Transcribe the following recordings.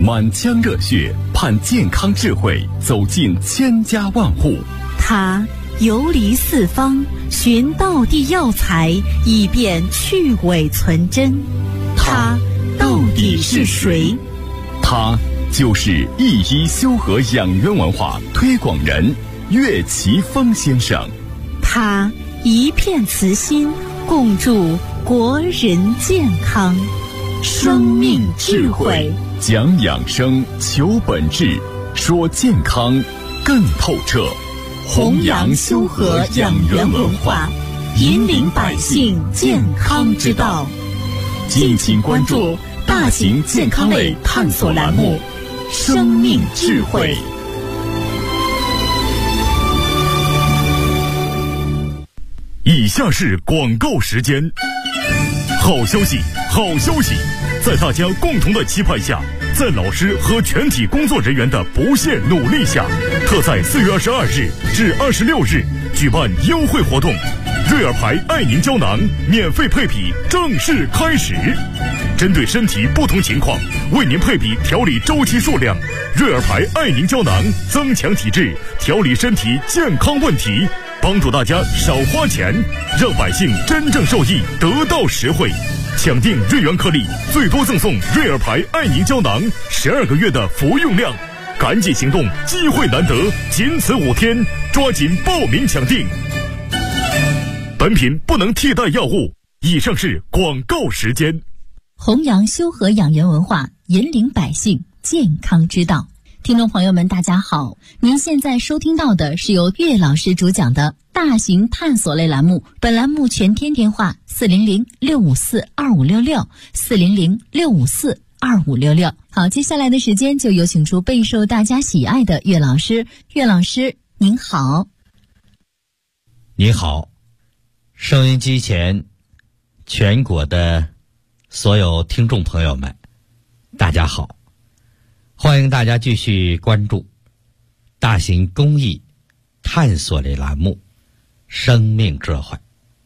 满腔热血盼健康智慧走进千家万户。 他游离四方，寻道地药材，以便去伪存真。他到底是谁？ 他就是一医修和养元文化推广人岳奇峰先生。 他一片慈心，共筑国人健康。生命智慧， 讲养生，求本质，说健康更透彻。 弘扬修和养元文化，引领百姓健康之道。敬请关注大型健康类探索栏目《生命智慧》。 以下是广告时间。好消息，好消息！在大家共同的期盼下，在老师和全体工作人员的不懈努力下，特在4月22日至26日举办优惠活动，瑞尔牌爱宁胶囊免费配比正式开始。针对身体不同情况，为您配比调理周期数量。瑞尔牌爱宁胶囊增强体质，调理身体健康问题，帮助大家少花钱，让百姓真正受益，得到实惠。抢订瑞元颗粒，最多赠送瑞尔牌爱宁胶囊12个月的服用量。赶紧行动，机会难得，仅此5天，抓紧报名抢订。本品不能替代药物。以上是广告时间。 弘扬修和养元文化，引领百姓健康之道。听众朋友们，大家好，您现在收听到的是由岳老师主讲的大型探索类栏目，本栏目全天电话400-654-2566，400-654-2566。好，接下来的时间就有请出备受大家喜爱的岳老师。岳老师您好。 您好，收音机前全国的所有听众朋友们，大家好，欢迎大家继续关注大型公益探索类栏目《生命智慧》。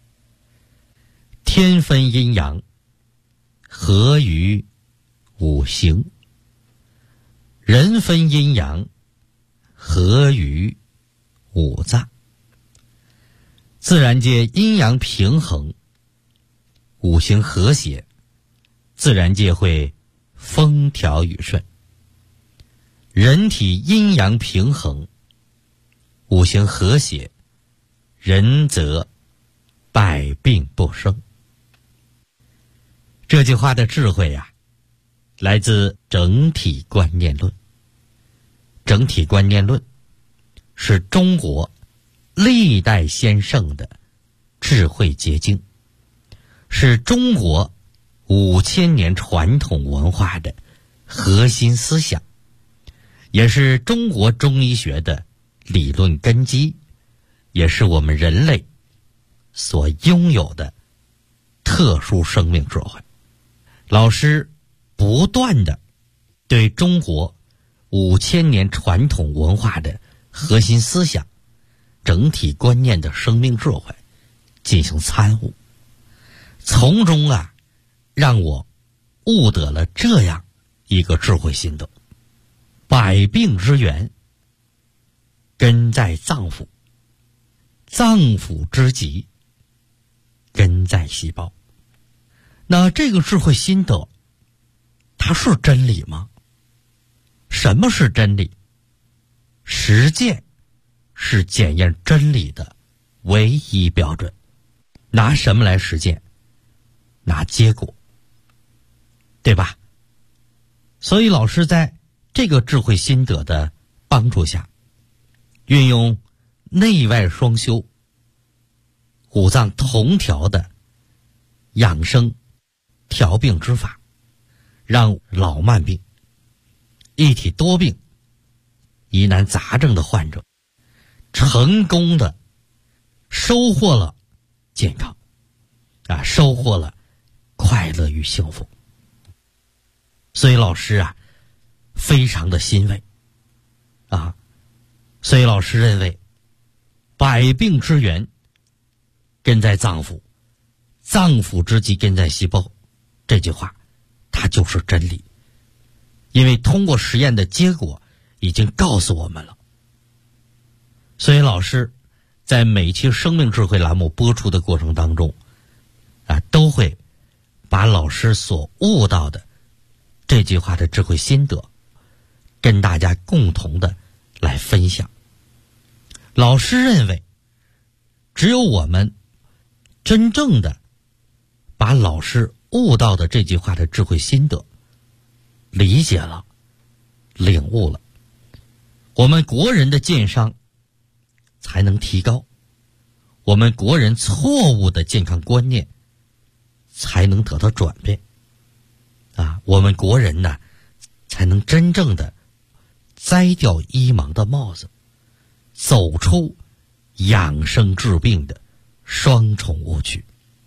天分阴阳，合于五行；人分阴阳，合于五脏。自然界阴阳平衡，五行和谐，自然界会风调雨顺。人体阴阳平衡，五行和谐，人则百病不生。这句话的智慧啊，来自整体观念论。整体观念论是中国历代先圣的智慧结晶，是中国5000年传统文化的核心思想，也是中国中医学的理论根基，也是我们人类所拥有的特殊生命智慧。老师不断地对中国5000年传统文化的核心思想、整体观念的生命智慧进行参悟，从中让我悟得了这样一个智慧心得：百病之源根在脏腑，脏腑之疾根在细胞。那这个智慧心得，它是真理吗？什么是真理？实践是检验真理的唯一标准。拿什么来实践？拿结果，对吧？所以老师在这个智慧心得的帮助下，运用内外双修、五脏同调的养生调病之法，让老慢病、一体多病、疑难杂症的患者成功的收获了健康，收获了快乐与幸福。所以老师非常的欣慰所以老师认为，百病之源根在脏腑，脏腑之疾根在细胞，这句话它就是真理。 因为通过实验的结果已经告诉我们了。所以老师在每期生命智慧栏目播出的过程当中都会把老师所悟到的这句话的智慧心得跟大家共同的来分享。老师认为，只有我们真正的把老师悟到的这句话的智慧心得理解了、领悟了，我们国人的健商才能提高，我们国人错误的健康观念才能得到转变我们国人呢才能真正的摘掉医盲的帽子，走出养生治病的双重误区。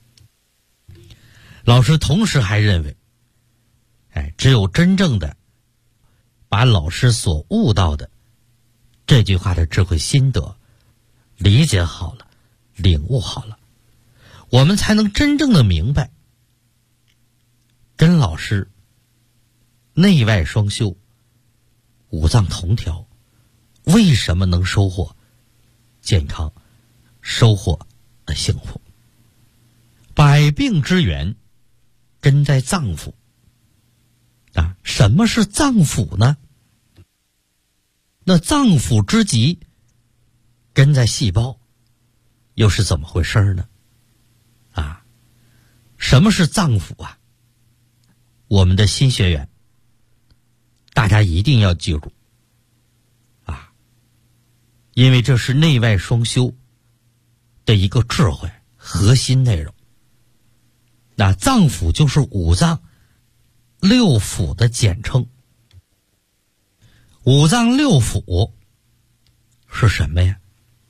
老师同时还认为，只有真正的把老师所悟到的这句话的智慧心得理解好了、领悟好了，我们才能真正的明白，跟老师内外双修、五脏同调，为什么能收获健康、收获幸福？百病之源根在脏腑什么是脏腑呢？那脏腑之极根在细胞，又是怎么回事呢？什么是脏腑我们的新学员大家一定要记住因为这是内外双修的一个智慧核心内容。那脏腑就是五脏六腑的简称。五脏六腑是什么呀？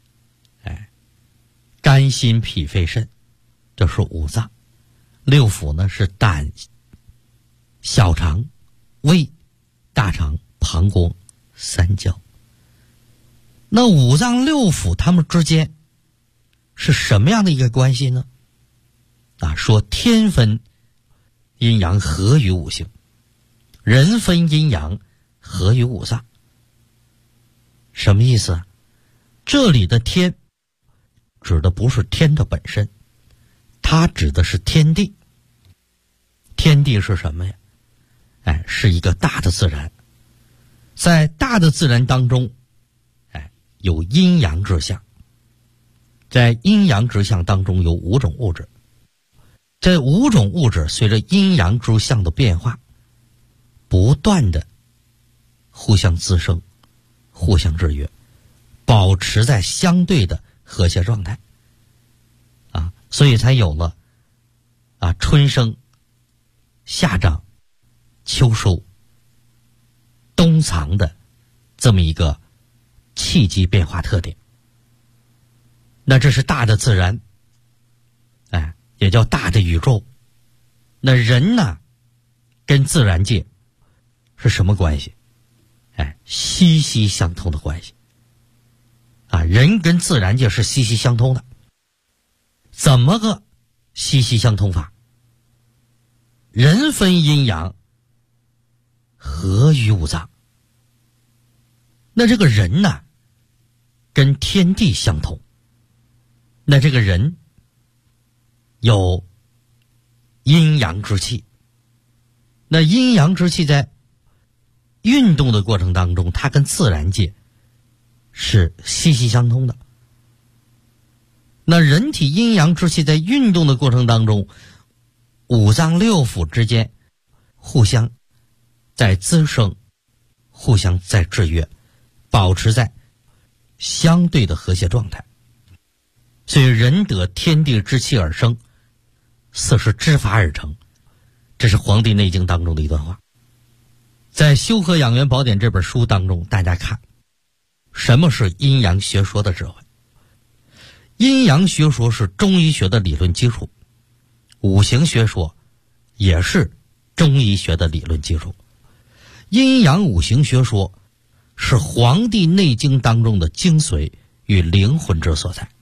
肝心脾肺肾，这是五脏。六腑呢是胆、小肠、胃、大肠、膀胱、三焦。那五脏六腑它们之间是什么样的一个关系呢？说天分阴阳合于五行，人分阴阳合于五脏。什么意思这里的天指的不是天的本身，它指的是天地。天地是什么呀？是一个大的自然。在大的自然当中有阴阳之象，在阴阳之象当中有五种物质，这五种物质随着阴阳之象的变化不断的互相滋生、互相制约，保持在相对的和谐状态所以才有了春生、夏长、秋收、冬藏的这么一个气机变化特点。那这是大的自然也叫大的宇宙。那人呢跟自然界是什么关系？息息相通的关系人跟自然界是息息相通的。怎么个息息相通法？人分阴阳合于五脏。那这个人呢跟天地相通，那这个人有阴阳之气，那阴阳之气在运动的过程当中，它跟自然界是息息相通的。那人体阴阳之气在运动的过程当中，五脏六腑之间互相在滋生，互相在制约，保持在相对的和谐状态。所以人得天地之气而生，色是之法而成，这是《黄帝内经》当中的一段话。在《修和养元宝典》这本书当中，大家看什么是阴阳学说的智慧。阴阳学说是中医学的理论基础，五行学说也是中医学的理论基础。阴阳五行学说是《黄帝内经》当中的精髓与灵魂之所在。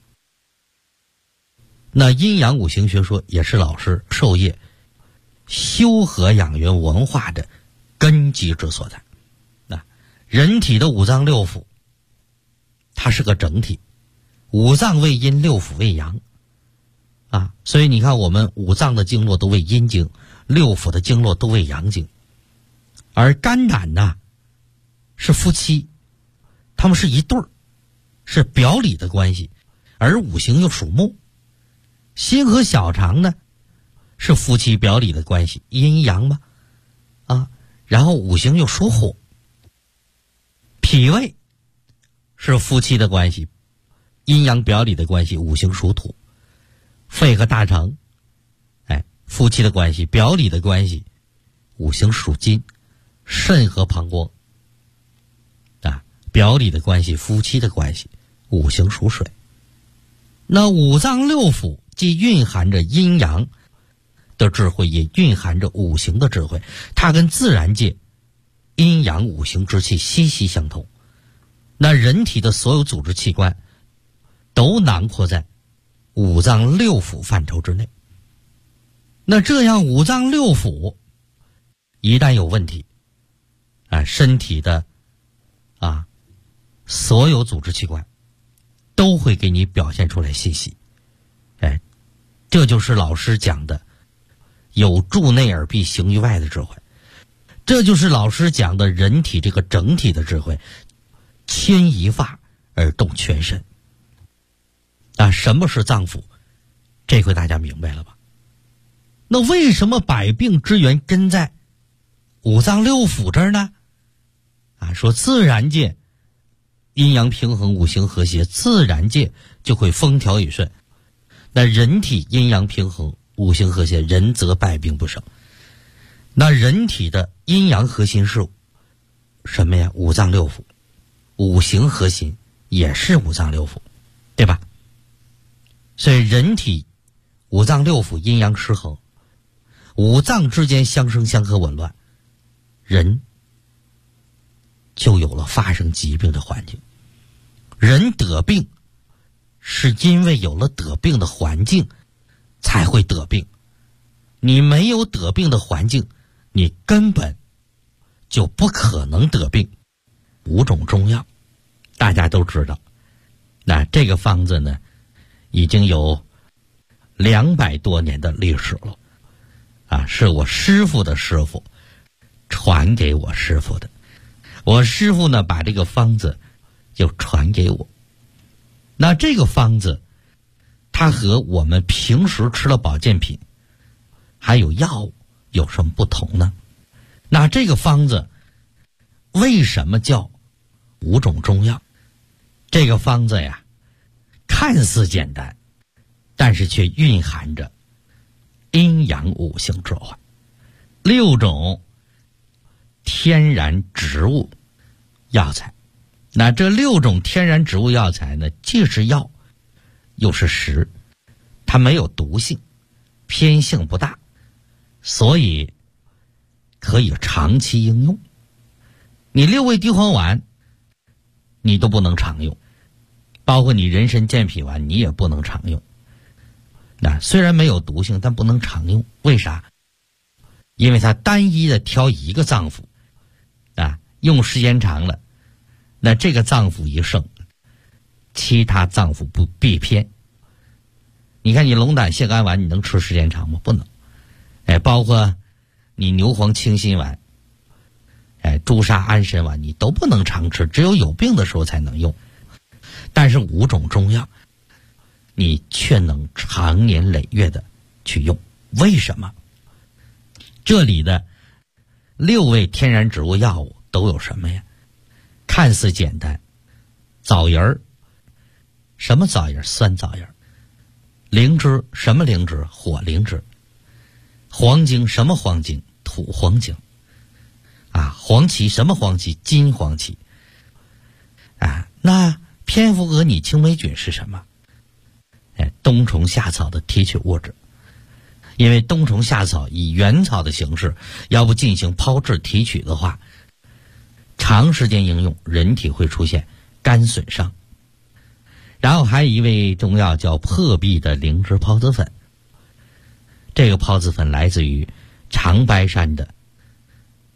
那阴阳五行学说也是老师授业修和养元文化的根基之所在。人体的五脏六腑，它是个整体，五脏为阴，六腑为阳所以你看我们五脏的经络都为阴经，六腑的经络都为阳经。而肝胆呢是夫妻，他们是一对儿，是表里的关系，而五行又属木。心和小肠呢是夫妻表里的关系，阴阳嘛然后五行又属火。脾胃是夫妻的关系，阴阳表里的关系，五行属土。肺和大肠夫妻的关系，表里的关系，五行属金。肾和膀胱表里的关系，夫妻的关系，五行属水。那五脏六腑既蕴含着阴阳的智慧，也蕴含着五行的智慧，它跟自然界阴阳五行之气息息相通。那人体的所有组织器官都囊括在五脏六腑范畴之内。那这样五脏六腑一旦有问题身体的所有组织器官都会给你表现出来信息。这就是老师讲的有助内而必行于外的智慧，这就是老师讲的人体这个整体的智慧，牵一发而动全身。什么是脏腑？这回大家明白了吧？那为什么百病之源根在五脏六腑这儿呢？说自然界阴阳平衡，五行和谐，自然界就会风调雨顺。那人体阴阳平衡，五行和谐，人则百病不生。那人体的阴阳核心是什么呀？五脏六腑。五行核心也是五脏六腑，对吧？所以人体五脏六腑阴阳失衡，五脏之间相生相克紊乱，人就有了发生疾病的环境。人得病是因为有了得病的环境才会得病，你没有得病的环境，你根本就不可能得病。5种中药大家都知道，那这个方子呢已经有200多年的历史了是我师父的师父传给我师父的，我师父呢把这个方子就传给我。那这个方子它和我们平时吃的保健品还有药物有什么不同呢？那这个方子为什么叫5种中药？这个方子呀看似简单，但是却蕴含着阴阳五行智慧。6种天然植物药材，那这6种天然植物药材呢，既是药又是食，它没有毒性，偏性不大，所以可以长期应用。你6味地黄丸你都不能常用，包括你人参健脾丸你也不能常用。那虽然没有毒性，但不能常用，为啥？因为它单一的挑一个脏腑用时间长了，那这个脏腑一盛，其他脏腑不必偏。你看你龙胆泻肝丸你能吃时间长吗？不能。包括你牛黄清心丸朱砂安神丸你都不能常吃，只有病的时候才能用。但是5种中药你却能长年累月的去用，为什么？这里的6味天然植物药物都有什么呀？看似简单，枣仁儿，什么枣仁？酸枣仁。灵芝，什么灵芝？火灵芝。黄精，什么黄精？土黄精。黄芪，什么黄芪？金黄芪。那蝙蝠蛾拟青霉菌是什么？冬虫夏草的提取物质。因为冬虫夏草以原草的形式，要不进行抛制提取的话，长时间应用人体会出现肝损伤。然后还有一味中药叫破壁的灵芝孢子粉，这个孢子粉来自于长白山的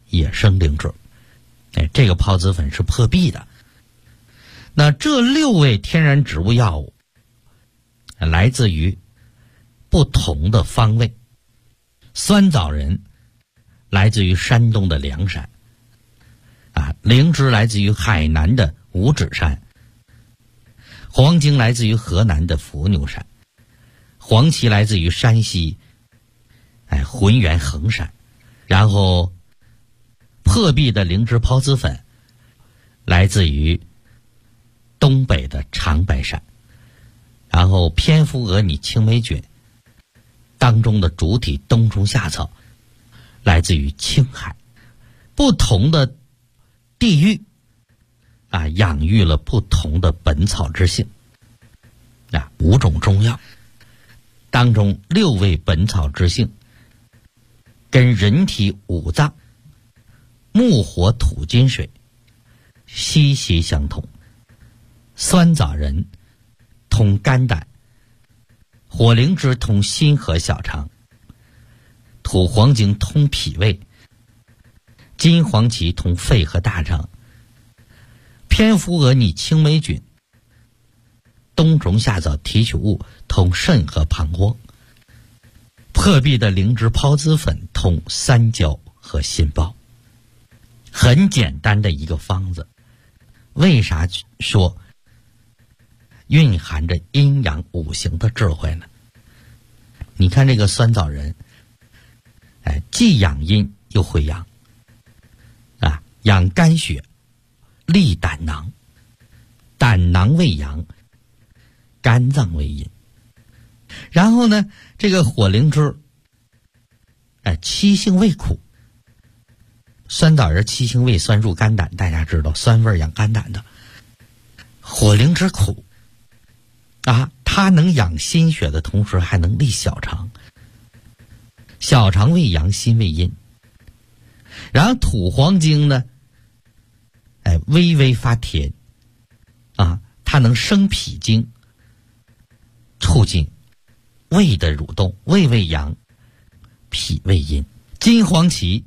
野生灵芝。这个孢子粉是破壁的。那这6味天然植物药物来自于不同的方位。酸枣仁来自于山东的凉山，灵芝来自于海南的五指山，黄精来自于河南的伏牛山，黄芪来自于山西浑源衡山，然后破壁的灵芝孢子粉来自于东北的长白山，然后蝙蝠蛾拟青霉菌当中的主体冬虫夏草来自于青海。不同的地域养育了不同的本草之性。5种中药当中6味本草之性跟人体5脏木火土金水息息相通。酸枣仁通肝胆，火灵芝通心和小肠，土黄精通脾胃，金黄芪通肺和大肠，蝙蝠蛾拟青霉菌、冬虫夏草提取物通肾和膀胱，破壁的灵芝孢子粉通三焦和心包。很简单的一个方子，为啥说蕴含着阴阳五行的智慧呢？你看这个酸枣仁，既养阴又会阳，养肝血，利胆囊，胆囊为阳，肝脏为阴。然后呢，这个火灵芝，七性味苦。酸枣仁七性味酸入肝胆，大家知道酸味养肝胆的。火灵芝苦它能养心血的同时还能利小肠，小肠为阳，心为阴。然后土黄精呢，微微发甜它能生脾经，促进胃的蠕动，胃为阳，脾为阴。金黄芪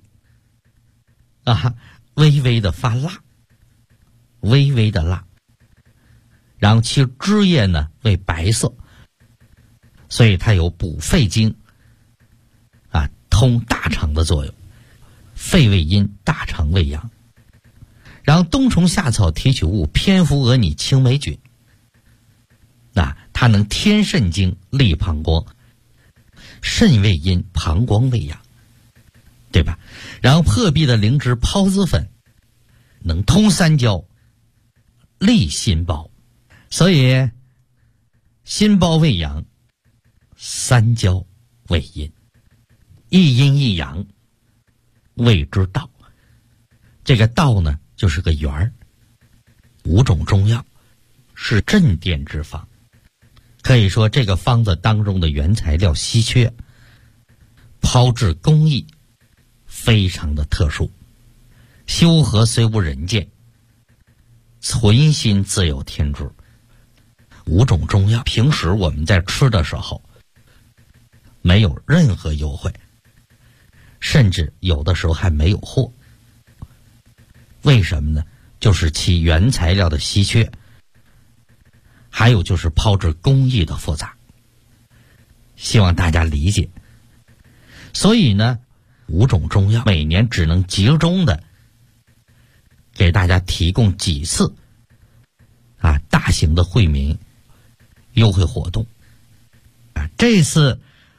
微微的发辣，微微的辣，然后其汁液呢为白色，所以它有补肺经通大肠的作用，肺为阴，大肠为阳。然后冬虫夏草提取物蝙蝠蛾拟青霉菌，它能添肾经，利膀胱，肾为阴，膀胱为阳，对吧？然后破壁的灵芝孢子粉能通三焦，利心包，所以心包为阳，三焦为阴，一阴一阳谓之道。这个道呢就是个圆儿。5种中药是镇店之方，可以说这个方子当中的原材料稀缺，炮制工艺非常的特殊，修和虽无人见，存心自有天知。5种中药平时我们在吃的时候没有任何优惠，甚至有的时候还没有货。为什么呢？就是其原材料的稀缺，还有就是炮制工艺的复杂，希望大家理解。所以呢，5种中药每年只能集中的给大家提供几次大型的惠民优惠活动。这次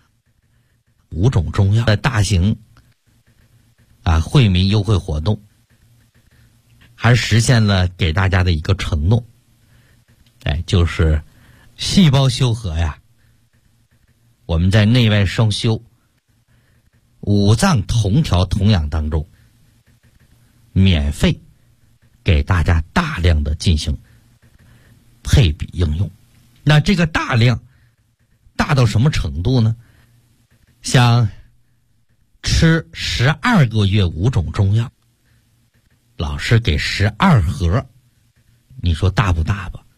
5种中药的大型惠民优惠活动，还实现了给大家的一个承诺，就是细胞修和我们在内外双修5脏同调同养当中，免费给大家大量的进行配比应用。那这个大量大到什么程度呢？像吃12个月5种中药，老师给12盒，你说大不大吧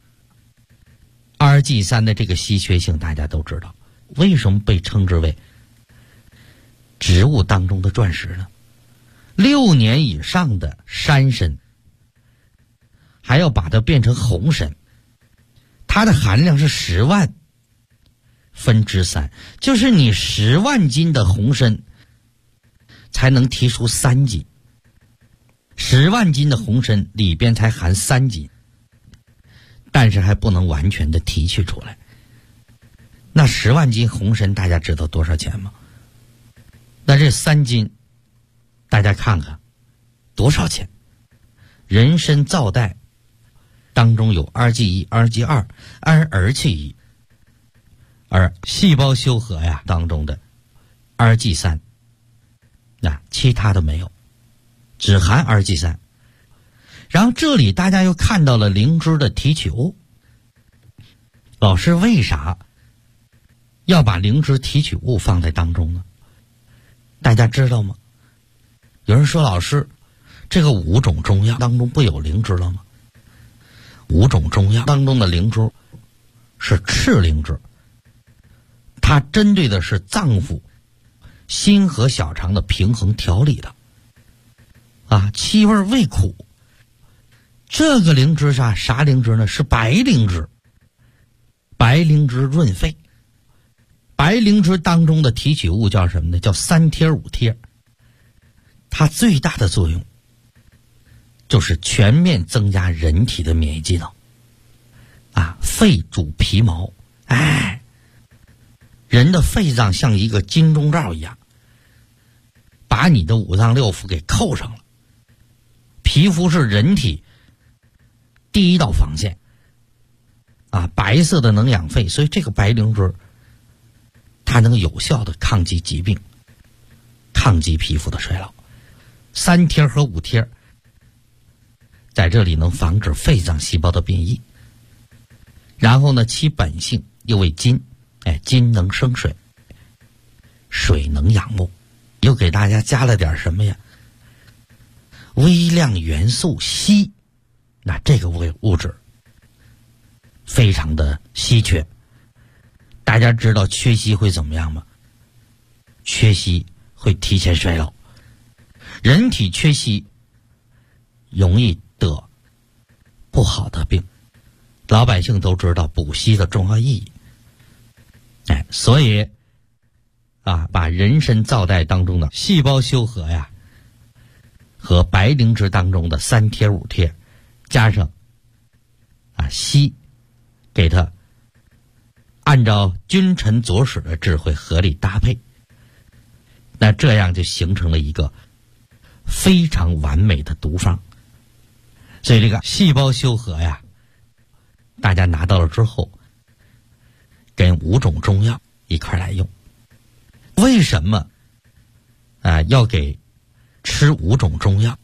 ？2G3的这个稀缺性大家都知道，为什么被称之为植物当中的钻石呢？ 6年以上的山参，还要把它变成红参，它的含量是10万分之3，就是你10万斤的红参才能提出3斤，10万斤的红参里边才含3斤，但是还不能完全的提取出来。那10万斤红参大家知道多少钱吗？那这3斤大家看看多少钱？人参皂苷当中有2G1、2G2、2G1，而细胞修和呀当中的2G3，那其他的没有，只含2G3。然后这里大家又看到了灵芝的提取物，老师为啥要把灵芝提取物放在当中呢？大家知道吗？有人说老师，这个5种中药当中不有灵芝了吗？5种中药当中的灵芝是赤灵芝，它针对的是脏腑、心和小肠的平衡调理的气味味苦。这个灵芝啥灵芝呢？是白灵芝。白灵芝润肺。白灵芝当中的提取物叫什么呢？叫3贴5贴。它最大的作用就是全面增加人体的免疫机能肺主皮毛，人的肺脏像一个金钟罩一样，把你的5脏6腑给扣上了。皮肤是人体第一道防线白色的能养肺，所以这个白灵芝它能有效的抗击疾病，抗击皮肤的衰老。3贴和5贴在这里能防止肺脏细胞的变异。然后呢，其本性又为金，金能生水，水能养木，又给大家加了点什么呀？微量元素硒。那这个物质非常的稀缺，大家知道缺硒会怎么样吗？缺硒会提前衰老，人体缺硒容易得不好的病。老百姓都知道补硒的重要意义，所以把人参皂苷当中的细胞修和和白灵芝当中的3贴5贴加上硒，给它按照君臣佐使的智慧合理搭配，那这样就形成了一个非常完美的毒方。所以这个细胞修和大家拿到了之后跟5种中药一块来用。为什么要给吃5种中药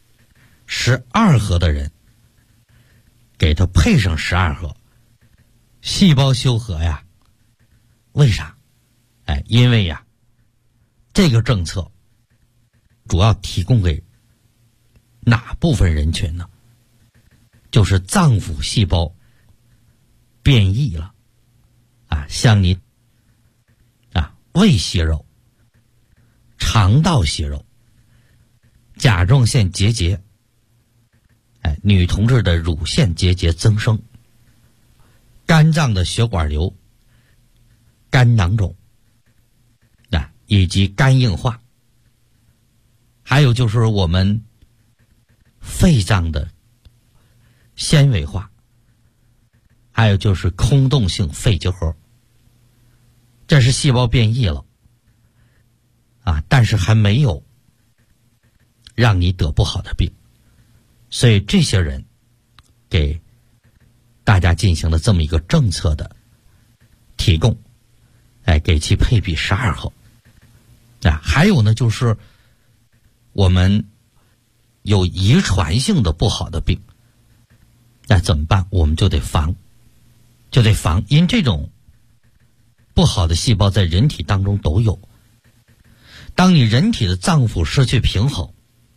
？12合的人给他配上12合细胞修和为啥？因为这个政策主要提供给哪部分人群呢？就是脏腑细胞变异了像你胃息肉、肠道息肉、甲状腺结节，女同志的乳腺结节增生，肝脏的血管瘤、肝囊肿以及肝硬化，还有就是我们肺脏的纤维化，还有就是空洞性肺结核。这是细胞变异了但是还没有让你得不好的病，所以这些人给大家进行了这么一个政策的提供，给其配比12合还有呢，就是我们有遗传性的不好的病，那怎么办？我们就得防，因为这种不好的细胞在人体当中都有。当你人体的脏腑失去平衡，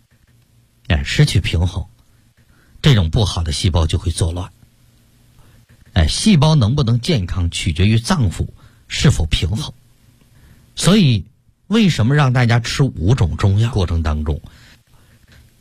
这种不好的细胞就会作乱。细胞能不能健康取决于脏腑是否平衡。所以为什么让大家吃5种中药过程当中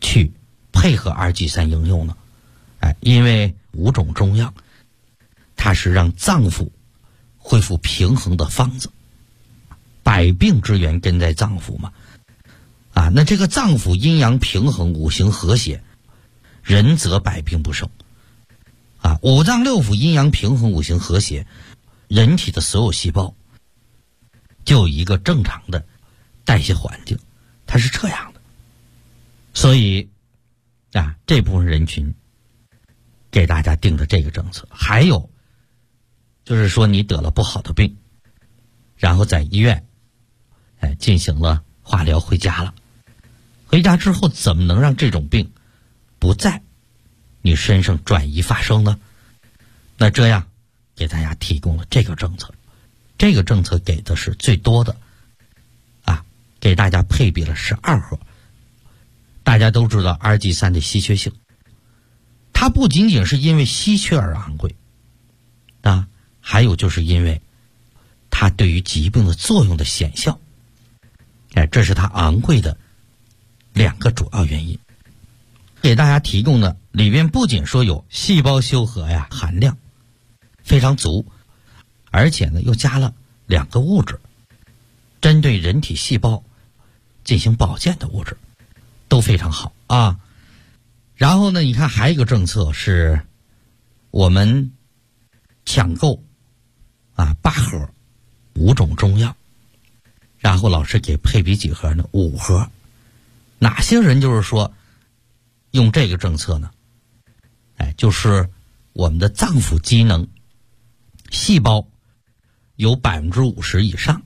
去配合2G3应用呢？因为5种中药，它是让脏腑恢复平衡的方子，百病之源根在脏腑嘛。那这个脏腑阴阳平衡，五行和谐，人则百病不生。五脏六腑阴阳平衡，五行和谐，人体的所有细胞就有一个正常的代谢环境，它是这样的。所以这部分人群给大家定的这个政策。还有就是说，你得了不好的病，然后在医院进行了化疗，回家了，回家之后怎么能让这种病不在你身上转移发生呢？那这样给大家提供了这个政策。这个政策给的是最多的给大家配比了12盒。大家都知道2G3的稀缺性，它不仅仅是因为稀缺而昂贵还有就是因为它对于疾病的作用的显效，这是它昂贵的2个主要原因。给大家提供的里边不仅说有细胞修和含量非常足，而且呢又加了2个物质，针对人体细胞进行保健的物质都非常好然后呢，你看还有一个政策是我们抢购8盒5种中药，然后老师给配比几盒呢？5盒。哪些人就是说用这个政策呢？就是我们的脏腑机能细胞有50%以上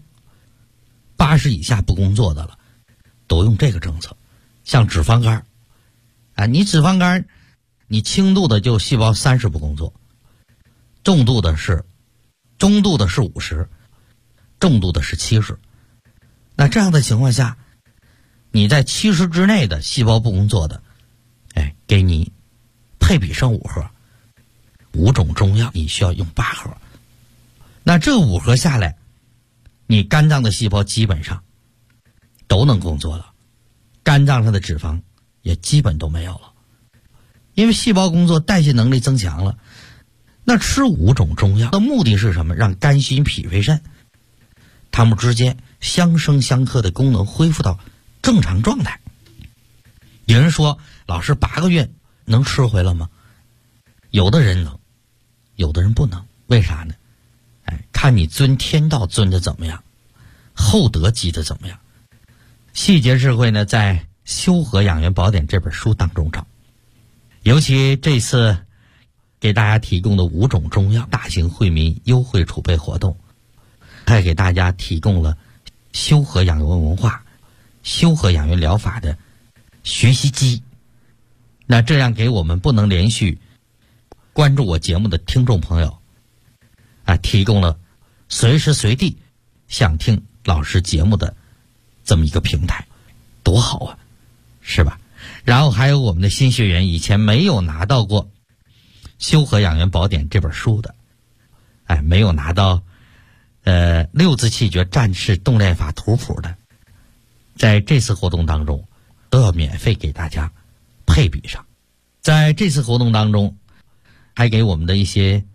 ，80以下不工作的了，都用这个政策。像脂肪肝你脂肪肝你轻度的就细胞30不工作，中度的是50%，重度的是70。那这样的情况下，你在70之内的细胞不工作的给你配比上5盒5种中药，你需要用8盒。那这5盒下来，你肝脏的细胞基本上都能工作了，肝脏上的脂肪也基本都没有了，因为细胞工作，代谢能力增强了。那吃5种中药的目的是什么？让肝心脾肺肾它们之间相生相克的功能恢复到正常状态。有人说，老师8个月能吃回来吗？有的人能，有的人不能。为啥呢？看你遵天道遵的怎么样，厚德积的怎么样。细节智慧呢，在《修和养元宝典》这本书当中找。尤其这次给大家提供的5种中药大型惠民优惠储备活动，还给大家提供了修和养元文化、修和养元疗法的学习机。那这样给我们不能连续关注我节目的听众朋友提供了随时随地想听老师节目的这么一个平台，多好啊，是吧？然后还有我们的新学员以前没有拿到过《修和养元宝典》这本书的，没有拿到6字气诀战士动练法图谱的，在这次活动当中都要免费给大家配比上。在这次活动当中，还给我们的一些